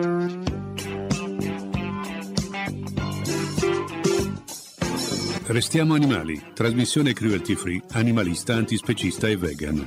Restiamo animali, trasmissione cruelty free, animalista, antispecista e vegan.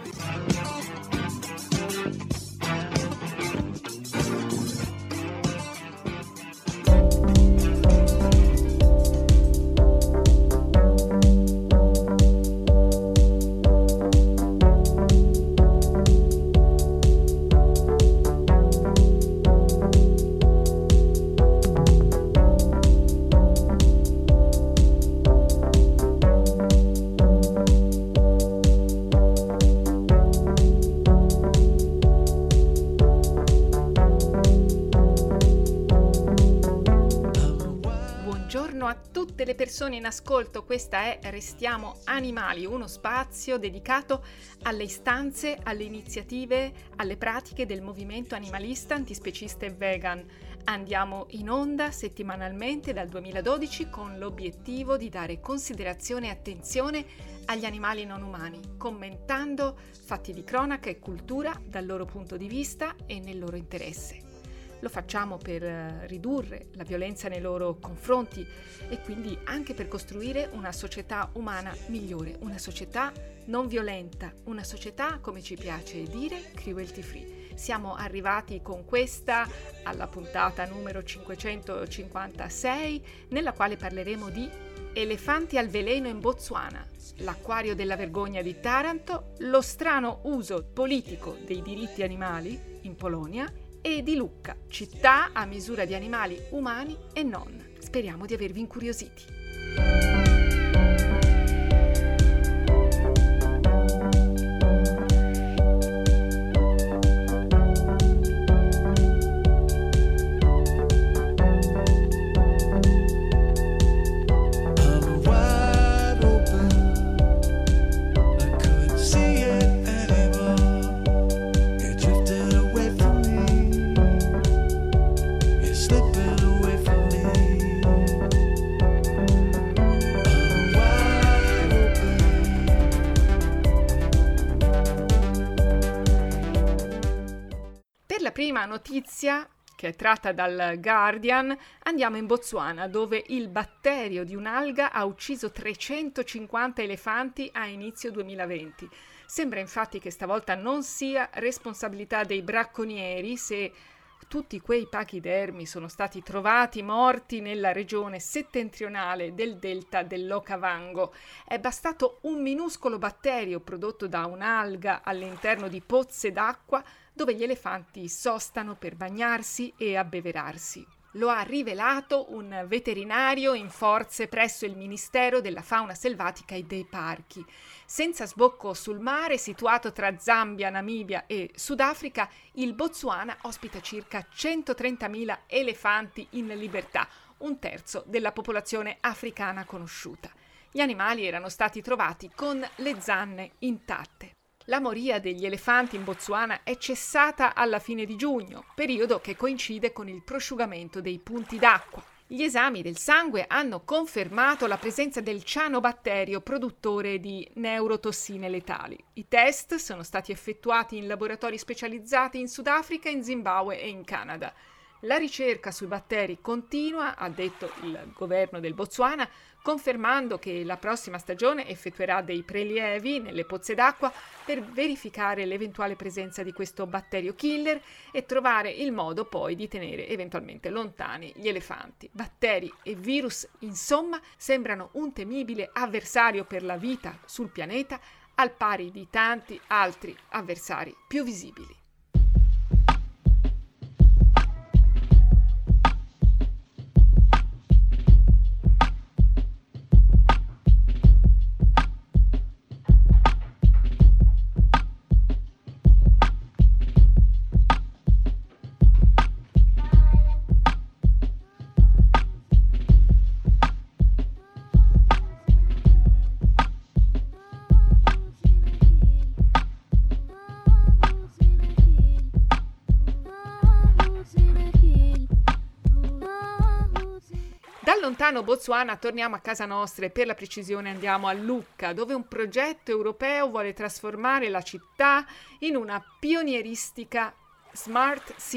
Le persone in ascolto, questa è Restiamo Animali, uno spazio dedicato alle istanze, alle iniziative, alle pratiche del movimento animalista, antispecista e vegan. Andiamo in onda settimanalmente dal 2012 con l'obiettivo di dare considerazione e attenzione agli animali non umani, commentando fatti di cronaca e cultura dal loro punto di vista e nel loro interesse. Lo facciamo per ridurre la violenza nei loro confronti e quindi anche per costruire una società umana migliore, una società non violenta, una società, come ci piace dire, cruelty free. Siamo arrivati con questa alla puntata numero 556, nella quale parleremo di elefanti al veleno in Botswana, l'acquario della vergogna di Taranto, lo strano uso politico dei diritti animali in Polonia e di Lucca, città a misura di animali umani e non. Speriamo di avervi incuriositi. Prima notizia, che è tratta dal Guardian, andiamo in Botswana, dove il batterio di un'alga ha ucciso 350 elefanti a inizio 2020. Sembra infatti che stavolta non sia responsabilità dei bracconieri se tutti quei pachidermi sono stati trovati morti nella regione settentrionale del delta dell'Okavango. È bastato un minuscolo batterio prodotto da un'alga all'interno di pozze d'acqua dove gli elefanti sostano per bagnarsi e abbeverarsi. Lo ha rivelato un veterinario in forze presso il Ministero della Fauna Selvatica e dei Parchi. Senza sbocco sul mare, situato tra Zambia, Namibia e Sudafrica, il Botswana ospita circa 130.000 elefanti in libertà, un terzo della popolazione africana conosciuta. Gli animali erano stati trovati con le zanne intatte. La moria degli elefanti in Botswana è cessata alla fine di giugno, periodo che coincide con il prosciugamento dei punti d'acqua. Gli esami del sangue hanno confermato la presenza del cianobatterio produttore di neurotossine letali. I test sono stati effettuati in laboratori specializzati in Sudafrica, in Zimbabwe e in Canada. La ricerca sui batteri continua, ha detto il governo del Botswana, confermando che la prossima stagione effettuerà dei prelievi nelle pozze d'acqua per verificare l'eventuale presenza di questo batterio killer e trovare il modo poi di tenere eventualmente lontani gli elefanti. Batteri e virus, insomma, sembrano un temibile avversario per la vita sul pianeta, al pari di tanti altri avversari più visibili. Dal lontano Botswana torniamo a casa nostra e per la precisione andiamo a Lucca, dove un progetto europeo vuole trasformare la città in una pionieristica Smart City,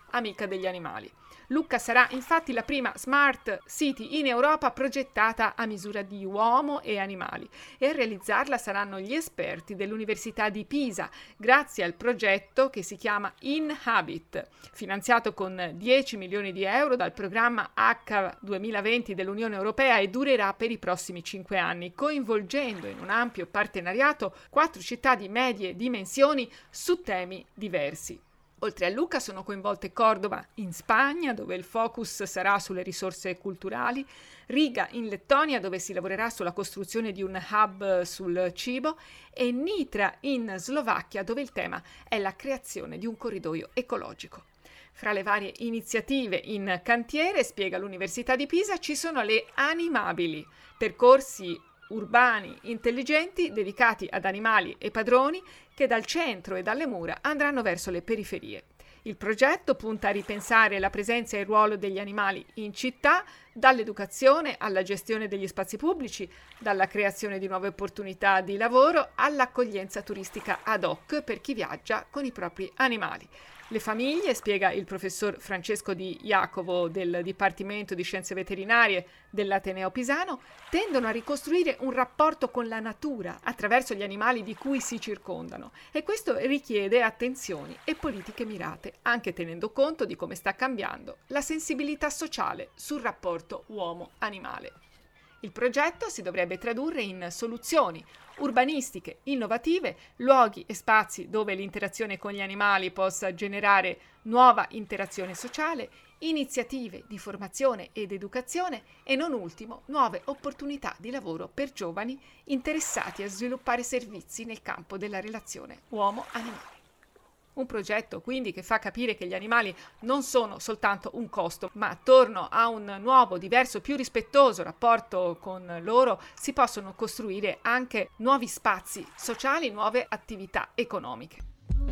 amica degli animali. Lucca sarà infatti la prima smart city in Europa progettata a misura di uomo e animali, e a realizzarla saranno gli esperti dell'Università di Pisa, grazie al progetto che si chiama Inhabit, finanziato con 10 milioni di euro dal programma H 2020 dell'Unione Europea, e durerà per i prossimi 5 anni, coinvolgendo in un ampio partenariato 4 città di medie dimensioni su temi diversi. Oltre a Lucca sono coinvolte Cordova in Spagna, dove il focus sarà sulle risorse culturali, Riga in Lettonia, dove si lavorerà sulla costruzione di un hub sul cibo, e Nitra in Slovacchia, dove il tema è la creazione di un corridoio ecologico. Fra le varie iniziative in cantiere, spiega l'Università di Pisa, ci sono le Animabili, percorsi urbani intelligenti dedicati ad animali e padroni che dal centro e dalle mura andranno verso le periferie. Il progetto punta a ripensare la presenza e il ruolo degli animali in città, dall'educazione alla gestione degli spazi pubblici, dalla creazione di nuove opportunità di lavoro all'accoglienza turistica ad hoc per chi viaggia con i propri animali. Le famiglie, spiega il professor Francesco Di Jacovo del Dipartimento di Scienze Veterinarie dell'Ateneo Pisano, tendono a ricostruire un rapporto con la natura attraverso gli animali di cui si circondano, e questo richiede attenzioni e politiche mirate, anche tenendo conto di come sta cambiando la sensibilità sociale sul rapporto uomo-animale. Il progetto si dovrebbe tradurre in soluzioni urbanistiche innovative, luoghi e spazi dove l'interazione con gli animali possa generare nuova interazione sociale, iniziative di formazione ed educazione e, non ultimo, nuove opportunità di lavoro per giovani interessati a sviluppare servizi nel campo della relazione uomo-animale. Un progetto quindi che fa capire che gli animali non sono soltanto un costo, ma attorno a un nuovo, diverso, più rispettoso rapporto con loro si possono costruire anche nuovi spazi sociali, nuove attività economiche.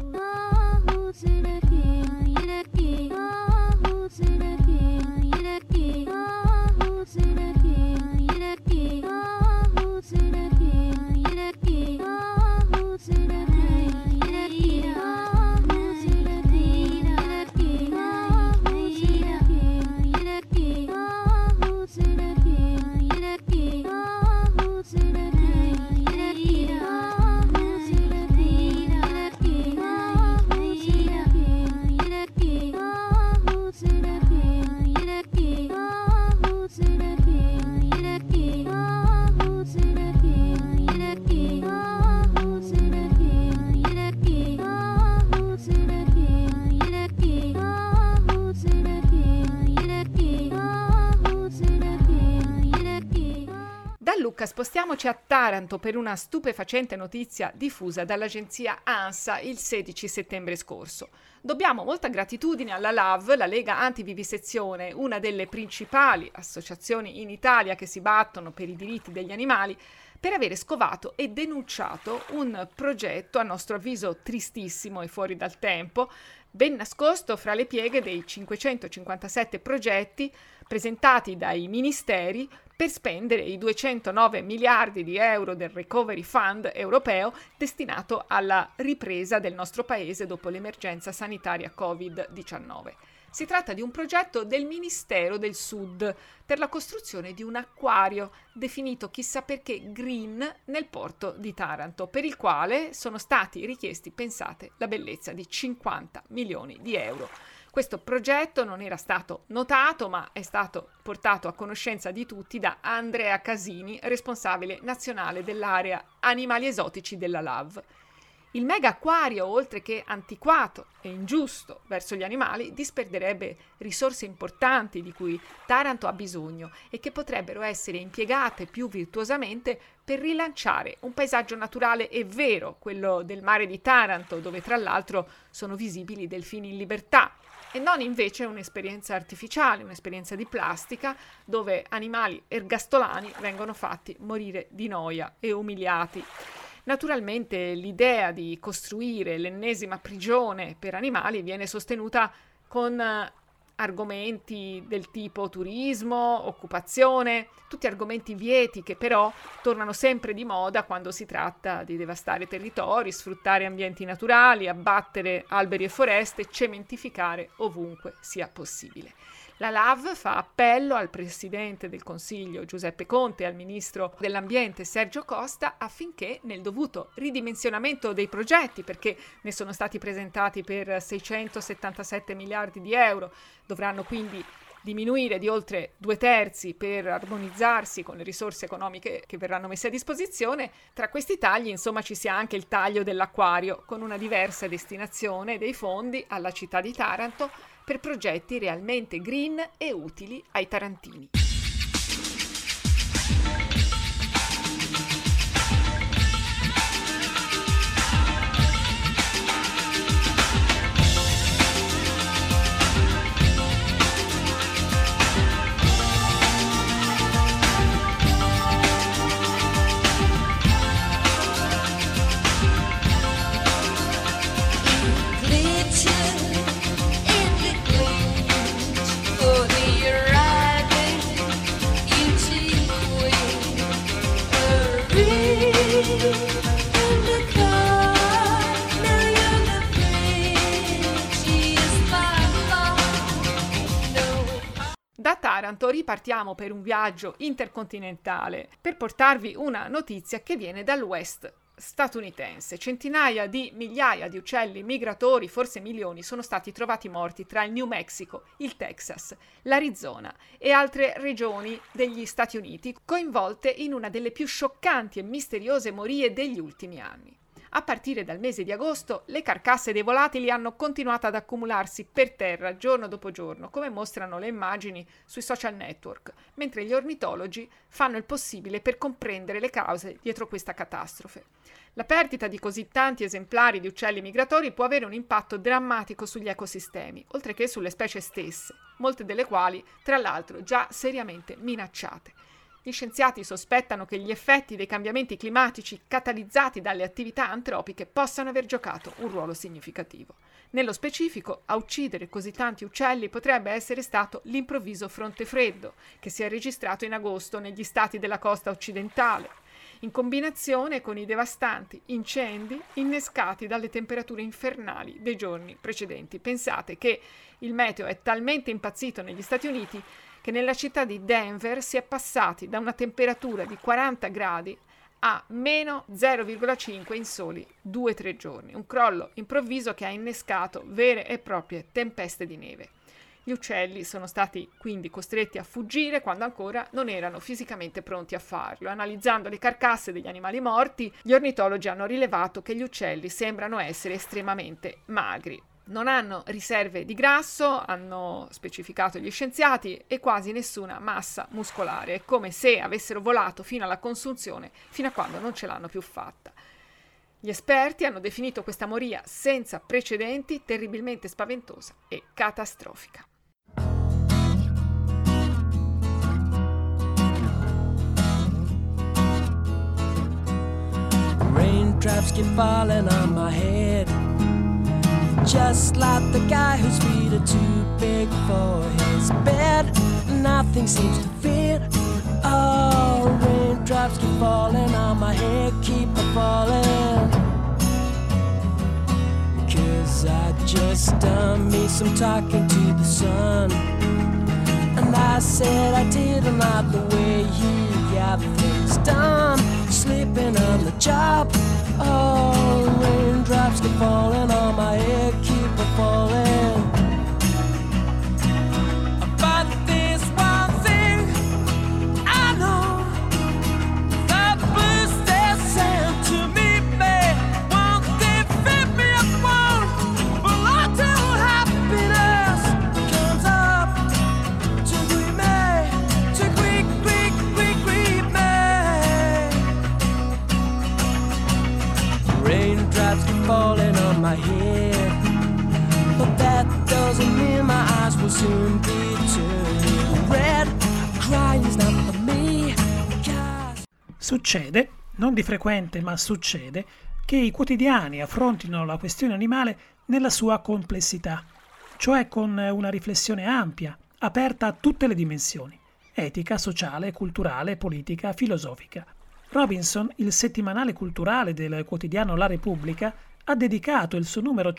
Spostiamoci a Taranto per una stupefacente notizia diffusa dall'agenzia ANSA il 16 settembre scorso. Dobbiamo molta gratitudine alla LAV, la Lega Antivivisezione, una delle principali associazioni in Italia che si battono per i diritti degli animali, per avere scovato e denunciato un progetto, a nostro avviso tristissimo e fuori dal tempo, ben nascosto fra le pieghe dei 557 progetti presentati dai ministeri per spendere i 209 miliardi di euro del Recovery Fund europeo destinato alla ripresa del nostro paese dopo l'emergenza sanitaria Covid-19. Si tratta di un progetto del Ministero del Sud per la costruzione di un acquario definito chissà perché green nel porto di Taranto, per il quale sono stati richiesti, pensate, la bellezza di 50 milioni di euro. Questo progetto non era stato notato, ma è stato portato a conoscenza di tutti da Andrea Casini, responsabile nazionale dell'area animali esotici della LAV. Il mega acquario, oltre che antiquato e ingiusto verso gli animali, disperderebbe risorse importanti di cui Taranto ha bisogno e che potrebbero essere impiegate più virtuosamente per rilanciare un paesaggio naturale e vero, quello del mare di Taranto, dove tra l'altro sono visibili delfini in libertà, e non invece un'esperienza artificiale, un'esperienza di plastica, dove animali ergastolani vengono fatti morire di noia e umiliati. Naturalmente l'idea di costruire l'ennesima prigione per animali viene sostenuta con argomenti del tipo turismo, occupazione, tutti argomenti vieti che però tornano sempre di moda quando si tratta di devastare territori, sfruttare ambienti naturali, abbattere alberi e foreste, cementificare ovunque sia possibile. La LAV fa appello al Presidente del Consiglio Giuseppe Conte e al Ministro dell'Ambiente Sergio Costa affinché nel dovuto ridimensionamento dei progetti, perché ne sono stati presentati per 677 miliardi di euro, dovranno quindi diminuire di oltre 2/3 per armonizzarsi con le risorse economiche che verranno messe a disposizione. Tra questi tagli, insomma, ci sia anche il taglio dell'acquario, con una diversa destinazione dei fondi alla città di Taranto per progetti realmente green e utili ai tarantini. Da Taranto ripartiamo per un viaggio intercontinentale per portarvi una notizia che viene dal West statunitense. Centinaia di migliaia di uccelli migratori, forse milioni, sono stati trovati morti tra il New Mexico, il Texas, l'Arizona e altre regioni degli Stati Uniti, coinvolte in una delle più scioccanti e misteriose morie degli ultimi anni. A partire dal mese di agosto, le carcasse dei volatili hanno continuato ad accumularsi per terra giorno dopo giorno, come mostrano le immagini sui social network, mentre gli ornitologi fanno il possibile per comprendere le cause dietro questa catastrofe. La perdita di così tanti esemplari di uccelli migratori può avere un impatto drammatico sugli ecosistemi, oltre che sulle specie stesse, molte delle quali, tra l'altro, già seriamente minacciate. Gli scienziati sospettano che gli effetti dei cambiamenti climatici catalizzati dalle attività antropiche possano aver giocato un ruolo significativo. Nello specifico, a uccidere così tanti uccelli potrebbe essere stato l'improvviso fronte freddo, che si è registrato in agosto negli stati della costa occidentale, in combinazione con i devastanti incendi innescati dalle temperature infernali dei giorni precedenti. Pensate che il meteo è talmente impazzito negli Stati Uniti che nella città di Denver si è passati da una temperatura di 40 gradi a meno 0,5 in soli 2-3 giorni. Un crollo improvviso che ha innescato vere e proprie tempeste di neve. Gli uccelli sono stati quindi costretti a fuggire quando ancora non erano fisicamente pronti a farlo. Analizzando le carcasse degli animali morti, gli ornitologi hanno rilevato che gli uccelli sembrano essere estremamente magri. Non hanno riserve di grasso, hanno specificato gli scienziati, e quasi nessuna massa muscolare. È come se avessero volato fino alla consunzione, fino a quando non ce l'hanno più fatta. Gli esperti hanno definito questa moria senza precedenti, terribilmente spaventosa e catastrofica. Raindrops keep falling on my head, just like the guy whose feet are too big for his bed. Nothing seems to fit. Oh, raindrops keep falling on my head, keep on falling. 'Cause I just done me some talking to the sun, and I said I didn't like the way he got things done, sleeping on the job. Oh, raindrops keep falling on my head, keep on falling. But there's one thing I know, the blues they send to me, won't they fit me up one? Well, I do happiness comes up to greet me, to greet me. Raindrops keep falling on my head, but that doesn't mean my eyes will soon be turning red. Crying's not for me. Succede, non di frequente ma succede, che i quotidiani affrontino la questione animale nella sua complessità. cioè con una riflessione ampia, aperta a tutte le dimensioni, etica, sociale, culturale, politica, filosofica. Robinson, il settimanale culturale del quotidiano La Repubblica, ha dedicato il suo numero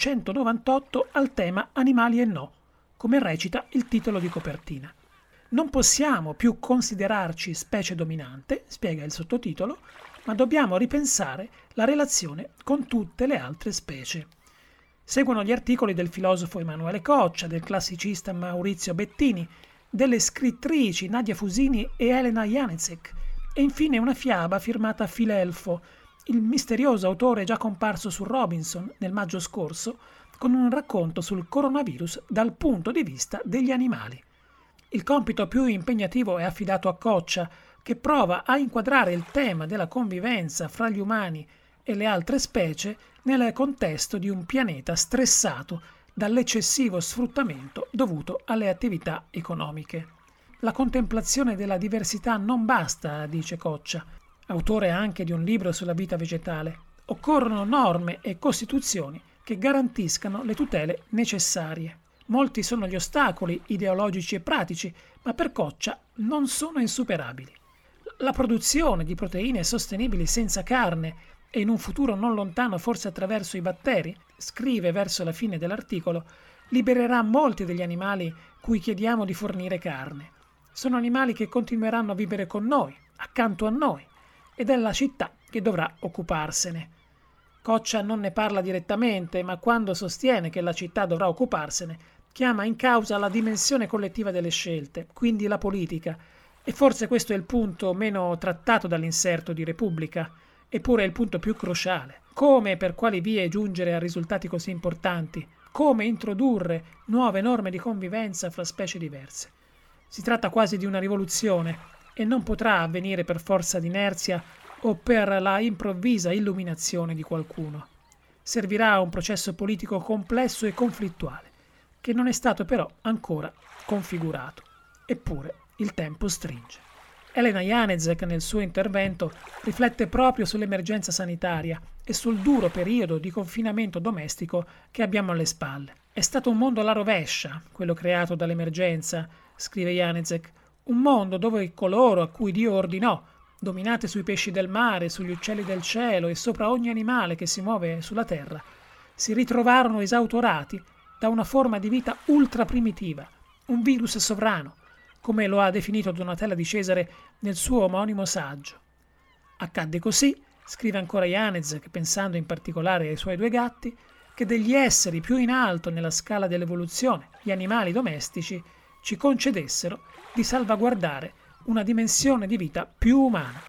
198 al tema Animali e no, come recita il titolo di copertina. Non possiamo più considerarci specie dominante, spiega il sottotitolo, ma dobbiamo ripensare la relazione con tutte le altre specie. Seguono gli articoli del filosofo Emanuele Coccia, del classicista Maurizio Bettini, delle scrittrici Nadia Fusini e Elena Janecek, e infine una fiaba firmata Filelfo, il misterioso autore già comparso su Robinson nel maggio scorso, con un racconto sul coronavirus dal punto di vista degli animali. Il compito più impegnativo è affidato a Coccia, che prova a inquadrare il tema della convivenza fra gli umani e le altre specie nel contesto di un pianeta stressato dall'eccessivo sfruttamento dovuto alle attività economiche. La contemplazione della diversità non basta, dice Coccia, autore anche di un libro sulla vita vegetale. Occorrono norme e costituzioni che garantiscano le tutele necessarie. Molti sono gli ostacoli ideologici e pratici, ma per Coccia non sono insuperabili. La produzione di proteine sostenibili senza carne e in un futuro non lontano forse attraverso i batteri, scrive verso la fine dell'articolo, libererà molti degli animali cui chiediamo di fornire carne. Sono animali che continueranno a vivere con noi, accanto a noi, ed è la città che dovrà occuparsene. Coccia non ne parla direttamente, ma quando sostiene che la città dovrà occuparsene, chiama in causa la dimensione collettiva delle scelte, quindi la politica, e forse questo è il punto meno trattato dall'inserto di Repubblica, eppure è il punto più cruciale. Come e per quali vie giungere a risultati così importanti? Come introdurre nuove norme di convivenza fra specie diverse? Si tratta quasi di una rivoluzione e non potrà avvenire per forza d'inerzia o per la improvvisa illuminazione di qualcuno. Servirà un processo politico complesso e conflittuale, che non è stato però ancora configurato. Eppure il tempo stringe. Elena Janecek nel suo intervento riflette proprio sull'emergenza sanitaria e sul duro periodo di confinamento domestico che abbiamo alle spalle. È stato un mondo alla rovescia, quello creato dall'emergenza, scrive Janecek, un mondo dove coloro a cui Dio ordinò, dominate sui pesci del mare, sugli uccelli del cielo e sopra ogni animale che si muove sulla terra, si ritrovarono esautorati da una forma di vita ultra primitiva, un virus sovrano, come lo ha definito Donatella Di Cesare nel suo omonimo saggio. Accadde così, scrive ancora Janecek, pensando in particolare ai suoi due gatti, che degli esseri più in alto nella scala dell'evoluzione, gli animali domestici, ci concedessero di salvaguardare una dimensione di vita più umana.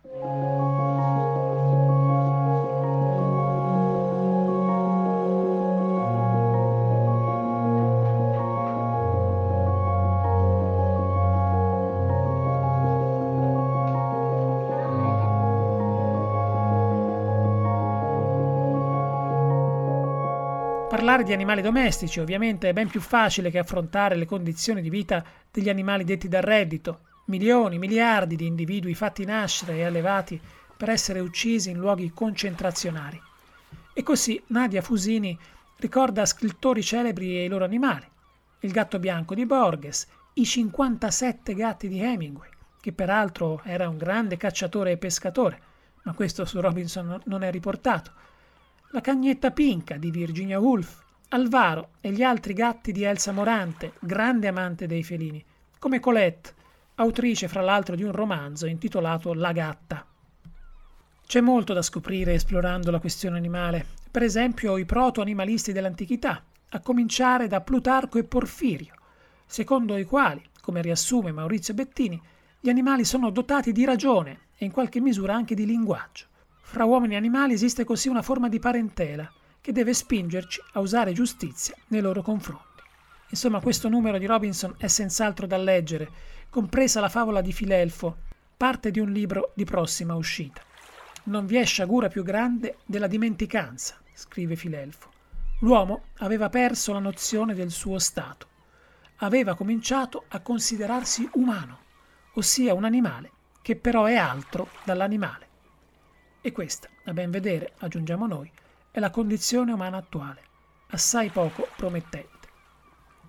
Parlare di animali domestici ovviamente è ben più facile che affrontare le condizioni di vita degli animali detti dal reddito, milioni, miliardi di individui fatti nascere e allevati per essere uccisi in luoghi concentrazionari. E così Nadia Fusini ricorda scrittori celebri e i loro animali, il gatto bianco di Borges, i 57 gatti di Hemingway, che peraltro era un grande cacciatore e pescatore, ma questo su Robinson non è riportato, la cagnetta Pinca di Virginia Woolf, Alvaro e gli altri gatti di Elsa Morante, grande amante dei felini, come Colette, autrice fra l'altro di un romanzo intitolato La gatta. C'è molto da scoprire esplorando la questione animale, per esempio i proto-animalisti dell'antichità, a cominciare da Plutarco e Porfirio, secondo i quali, come riassume Maurizio Bettini, gli animali sono dotati di ragione e in qualche misura anche di linguaggio. Fra uomini e animali esiste così una forma di parentela che deve spingerci a usare giustizia nei loro confronti. Insomma, questo numero di Robinson è senz'altro da leggere, compresa la favola di Filelfo, parte di un libro di prossima uscita. Non vi è sciagura più grande della dimenticanza, scrive Filelfo. L'uomo aveva perso la nozione del suo stato. Aveva cominciato a considerarsi umano, ossia un animale che però è altro dall'animale. E questa, a ben vedere, aggiungiamo noi, è la condizione umana attuale, assai poco promettente.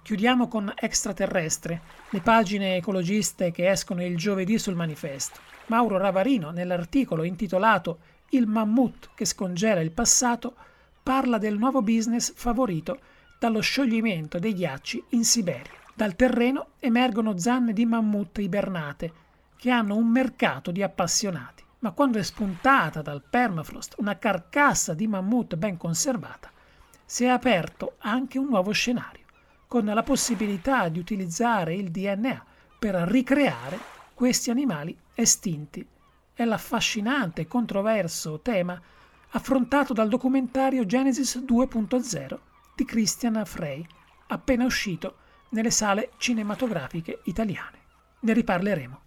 Chiudiamo con Extraterrestre, le pagine ecologiste che escono il giovedì sul Manifesto. Mauro Ravarino, nell'articolo intitolato Il mammut che scongela il passato, parla del nuovo business favorito dallo scioglimento dei ghiacci in Siberia. Dal terreno emergono zanne di mammut ibernate che hanno un mercato di appassionati. Ma quando è spuntata dal permafrost una carcassa di mammut ben conservata, si è aperto anche un nuovo scenario, con la possibilità di utilizzare il DNA per ricreare questi animali estinti. È l'affascinante e controverso tema affrontato dal documentario Genesis 2.0 di Christian Frey, appena uscito nelle sale cinematografiche italiane. Ne riparleremo.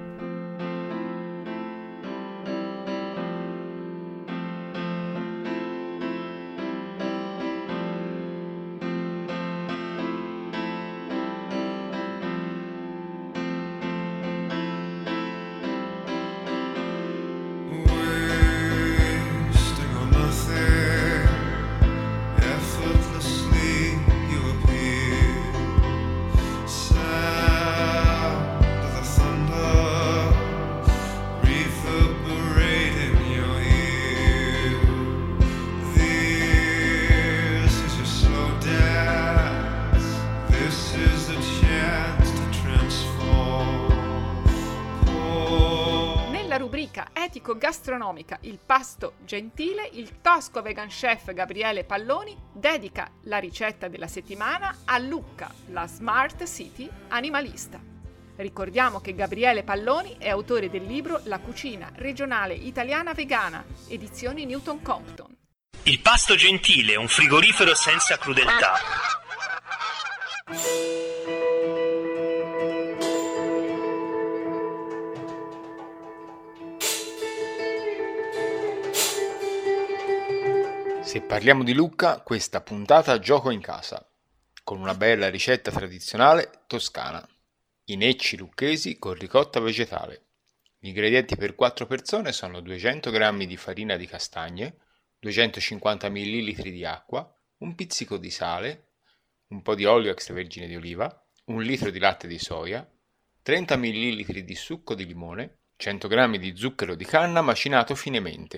Etico-gastronomica Il pasto gentile, il tosco vegan chef Gabriele Palloni dedica la ricetta della settimana a Lucca, la smart city animalista. Ricordiamo che Gabriele Palloni è autore del libro La cucina regionale italiana vegana, edizioni Newton Compton. Il pasto gentile, un frigorifero senza crudeltà. Se parliamo di Lucca, questa puntata gioco in casa, con una bella ricetta tradizionale toscana. I necci lucchesi con ricotta vegetale. Gli ingredienti per 4 persone sono 200 g di farina di castagne, 250 ml di acqua, un pizzico di sale, un po' di olio extravergine di oliva, 1 litro di latte di soia, 30 ml di succo di limone, 100 g di zucchero di canna macinato finemente.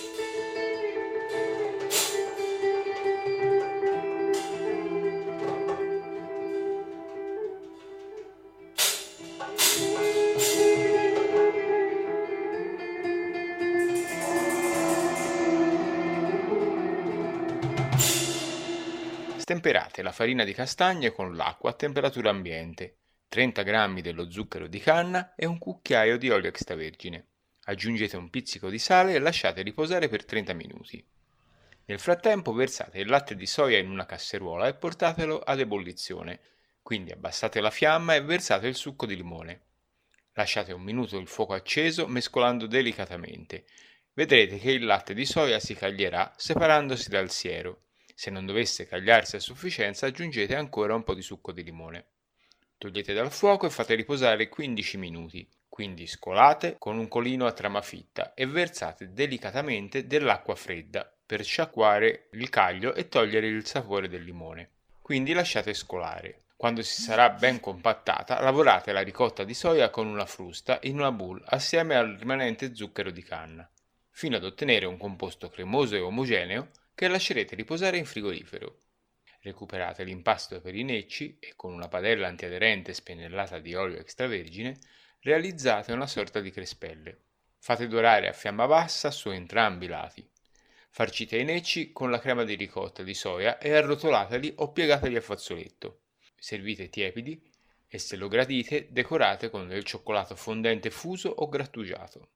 Stemperate la farina di castagne con l'acqua a temperatura ambiente, 30 g dello zucchero di canna e un cucchiaio di olio extravergine. Aggiungete un pizzico di sale e lasciate riposare per 30 minuti. Nel frattempo versate il latte di soia in una casseruola e portatelo ad ebollizione, quindi abbassate la fiamma e versate il succo di limone. Lasciate un minuto il fuoco acceso mescolando delicatamente. Vedrete che il latte di soia si caglierà separandosi dal siero. Se non dovesse cagliarsi a sufficienza, aggiungete ancora un po' di succo di limone. Togliete dal fuoco e fate riposare 15 minuti, quindi scolate con un colino a trama fitta e versate delicatamente dell'acqua fredda per sciacquare il caglio e togliere il sapore del limone. Quindi lasciate scolare. Quando si sarà ben compattata, lavorate la ricotta di soia con una frusta in una boule assieme al rimanente zucchero di canna, fino ad ottenere un composto cremoso e omogeneo che lascerete riposare in frigorifero. Recuperate l'impasto per i necci e con una padella antiaderente spennellata di olio extravergine realizzate una sorta di crespelle. Fate dorare a fiamma bassa su entrambi i lati. Farcite i necci con la crema di ricotta di soia e arrotolateli o piegateli a fazzoletto. Servite tiepidi e se lo gradite decorate con del cioccolato fondente fuso o grattugiato.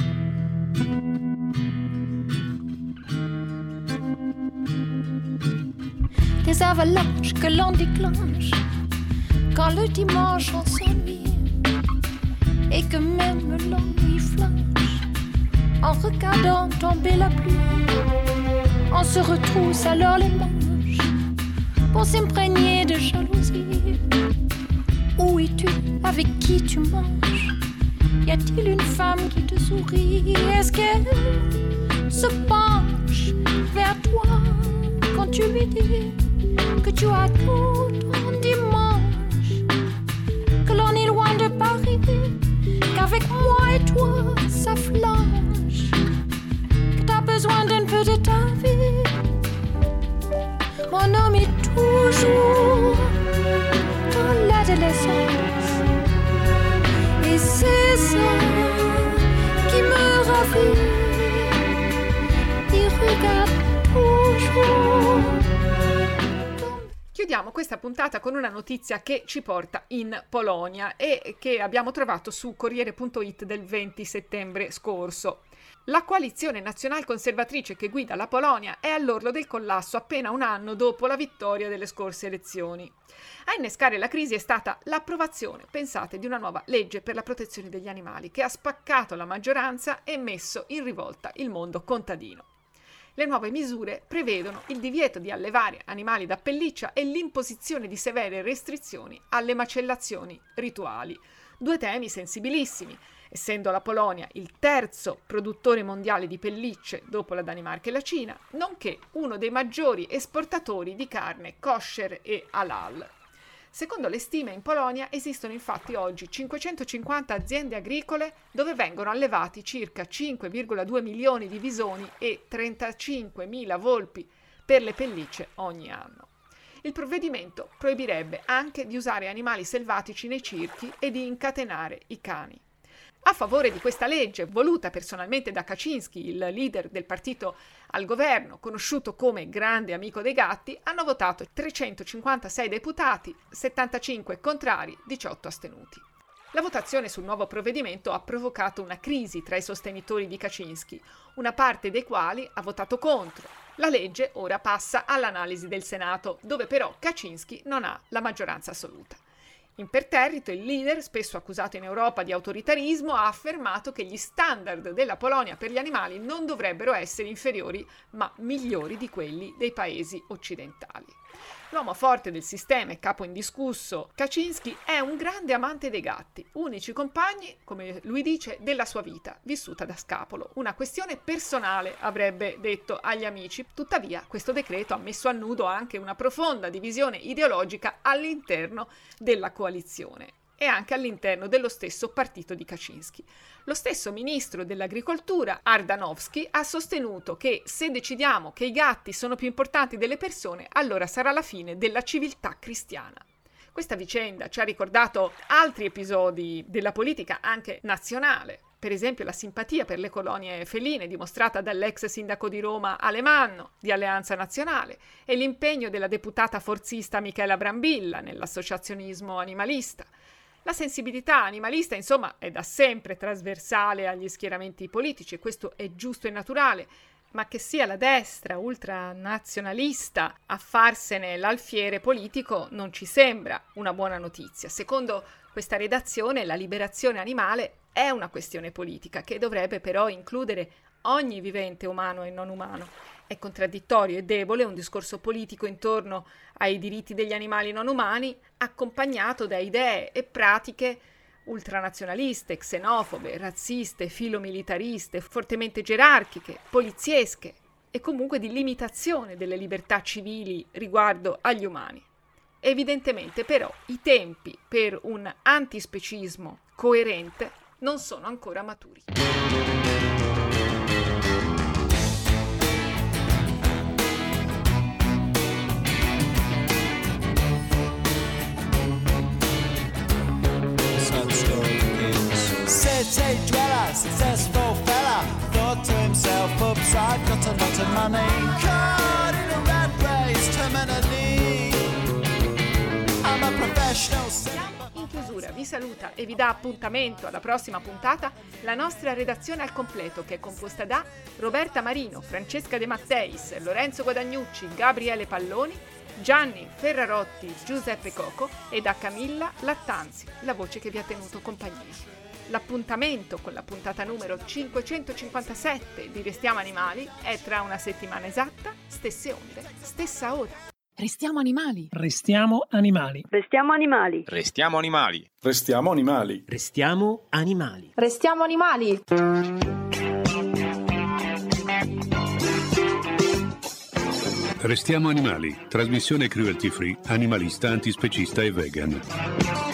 Des avalanches que l'on déclenche quand le dimanche on s'ennuie et que même l'ennui flanche. En regardant tomber la pluie, on se retrousse alors les manches pour s'imprégner de jalousie. Où es-tu? Avec qui tu manges? Y a-t-il une femme qui te sourit? Est-ce qu'elle se penche vers toi quand tu lui dis que tu as tout ton dimanche? avec moi et toi, ça flanche. Que t'as besoin d'un peu de ta vie. Mon homme est toujours dans l'adolescence. Et c'est ça qui me ravit. Il regarde toujours. Chiudiamo questa puntata con una notizia che ci porta in Polonia e che abbiamo trovato su Corriere.it del 20 settembre scorso. La coalizione nazionalconservatrice che guida la Polonia è all'orlo del collasso appena un anno dopo la vittoria delle scorse elezioni. A innescare la crisi è stata l'approvazione, pensate, di una nuova legge per la protezione degli animali che ha spaccato la maggioranza e messo in rivolta il mondo contadino. Le nuove misure prevedono il divieto di allevare animali da pelliccia e l'imposizione di severe restrizioni alle macellazioni rituali. Due temi sensibilissimi, essendo la Polonia il terzo produttore mondiale di pellicce dopo la Danimarca e la Cina, nonché uno dei maggiori esportatori di carne kosher e halal. Secondo le stime in Polonia esistono infatti oggi 550 aziende agricole dove vengono allevati circa 5,2 milioni di visoni e 35.000 volpi per le pellicce ogni anno. Il provvedimento proibirebbe anche di usare animali selvatici nei circhi e di incatenare i cani. A favore di questa legge, voluta personalmente da Kaczynski, il leader del partito al governo, conosciuto come grande amico dei gatti, hanno votato 356 deputati, 75 contrari, 18 astenuti. La votazione sul nuovo provvedimento ha provocato una crisi tra i sostenitori di Kaczynski, una parte dei quali ha votato contro. La legge ora passa all'analisi del Senato, dove però Kaczynski non ha la maggioranza assoluta. Imperterrito, il leader, spesso accusato in Europa di autoritarismo, ha affermato che gli standard della Polonia per gli animali non dovrebbero essere inferiori, ma migliori di quelli dei paesi occidentali. L'uomo forte del sistema e capo indiscusso, Kaczynski, è un grande amante dei gatti, unici compagni, come lui dice, della sua vita, vissuta da scapolo. Una questione personale, avrebbe detto agli amici. Tuttavia, questo decreto ha messo a nudo anche una profonda divisione ideologica all'interno della coalizione e anche all'interno dello stesso partito di Kaczynski. Lo stesso ministro dell'agricoltura, Ardanowski, ha sostenuto che se decidiamo che i gatti sono più importanti delle persone, allora sarà la fine della civiltà cristiana. Questa vicenda ci ha ricordato altri episodi della politica anche nazionale, per esempio la simpatia per le colonie feline dimostrata dall'ex sindaco di Roma Alemanno di Alleanza Nazionale e l'impegno della deputata forzista Michela Brambilla nell'associazionismo animalista. La sensibilità animalista, insomma, è da sempre trasversale agli schieramenti politici e questo è giusto e naturale, ma che sia la destra ultranazionalista a farsene l'alfiere politico non ci sembra una buona notizia. Secondo questa redazione, la liberazione animale è una questione politica che dovrebbe però includere ogni vivente umano e non umano. È contraddittorio e debole un discorso politico intorno ai diritti degli animali non umani, accompagnato da idee e pratiche ultranazionaliste, xenofobe, razziste, filomilitariste, fortemente gerarchiche, poliziesche e comunque di limitazione delle libertà civili riguardo agli umani. Evidentemente però i tempi per un antispecismo coerente non sono ancora maturi. City dweller, successful fella, thought to himself, oops, I've got a lot of money. Caught in a rat race, terminally. I'm a professional singer. In chiusura vi saluta e vi dà appuntamento alla prossima puntata la nostra redazione al completo, che è composta da Roberta Marino, Francesca De Matteis, Lorenzo Guadagnucci, Gabriele Palloni, Gianni Ferrarotti, Giuseppe Coco e da Camilla Lattanzi, la voce che vi ha tenuto compagnia. L'appuntamento con la puntata numero 557 di Restiamo Animali è tra una settimana esatta, stesse onde, stessa ora. Restiamo animali. Restiamo animali. Restiamo animali. Restiamo animali. Restiamo animali. Restiamo animali. Restiamo animali. Restiamo animali, trasmissione cruelty free, animalista, antispecista e vegan.